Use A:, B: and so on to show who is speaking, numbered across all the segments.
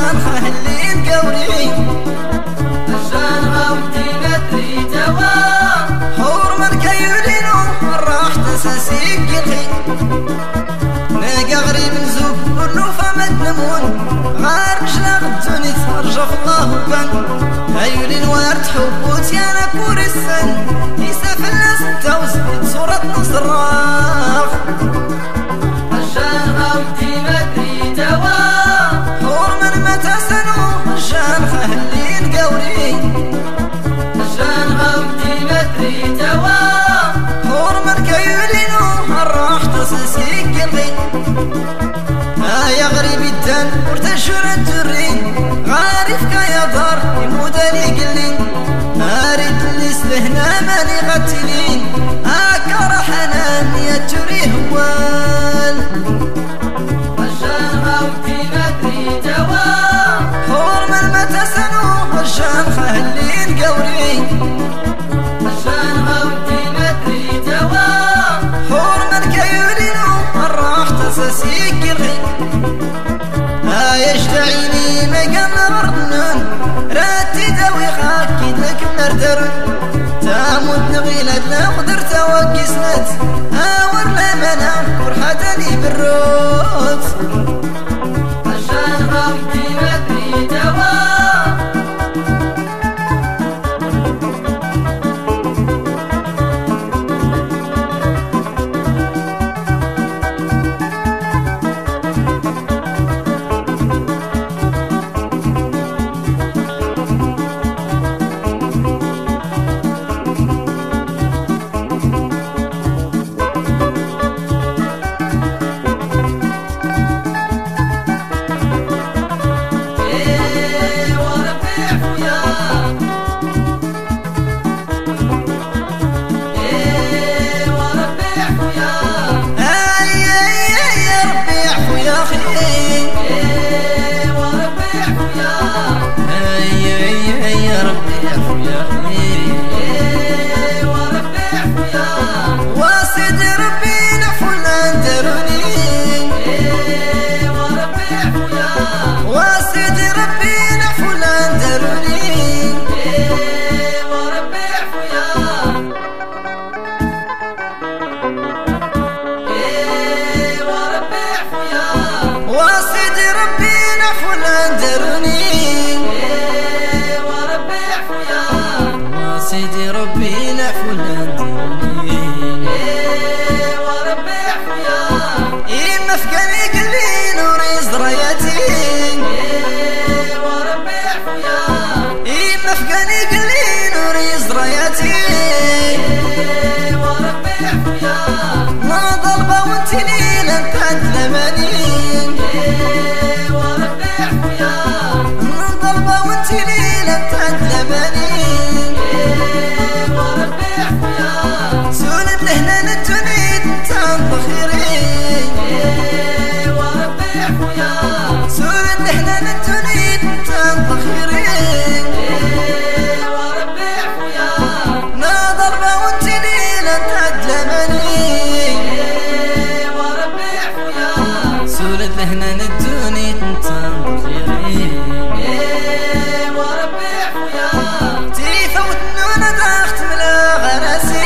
A: الجان خهلي القوري
B: الجان غاودي مدري توا
A: حور من كيولينو راح تساسي قلقي ناقا غريب نزوق كلو فمد نمون غار مشلا غدوني ترجف الله بان هيولين وارد حبوت يا نكور السن يساف الناس توزبط صورة نصراخ
B: الجان غاودي مدري توا
A: حور من متى سنو الجان خهلي القوري
B: الجان غاودي مدري توا
A: حور من كيولينو راح تساسي قلقي يا غريب الدان ورتشور الدرين غارفك يا دار يموداني قلين اريد اللي سلهنا ماني غتلين هاكا راح انام يا توري هوال
B: الجان غاودي مدري توا
A: حور من متى سنو الجان خهلي القوري
B: الجان غاودي مدري توا
A: حور من كيولينو راح تساسي قلقي يشتعيني مقام وردنون راتي داوي خاكيد لك مردر تاموت نغيلة لا قدرت اوقي سنت هاور لا منام ورحتني بالروت
B: الجان غاودي مدري توا
A: سيدي ربي نعفو لاندرني
B: وربي عفويا
A: إما فقاني قلي نوري زرياتي
B: وربي عفويا
A: إما فقاني قلي نوري زرياتي
B: وربي عفويا
A: نضربة وانتي ليلة تدلماني
B: وربي عفويا
A: نضربة وانتي ليلة تدلماني سولد لهنا نتونيد تنبخيري
B: وربي عفويا
A: سولد لهنا نتونيد تنبخيري
B: وربي عفويا
A: ناظر وانت ليلة تدلمني
B: وربي عفويا
A: سولد لهنا نتونيد تنبخيري
B: وربي عفويا
A: تيفوت نونا داخت ملا غراسي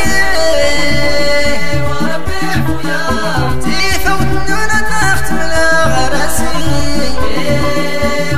B: وربي عفويا
A: تيفوت نونا داخت ملا غراسي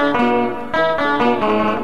B: وربي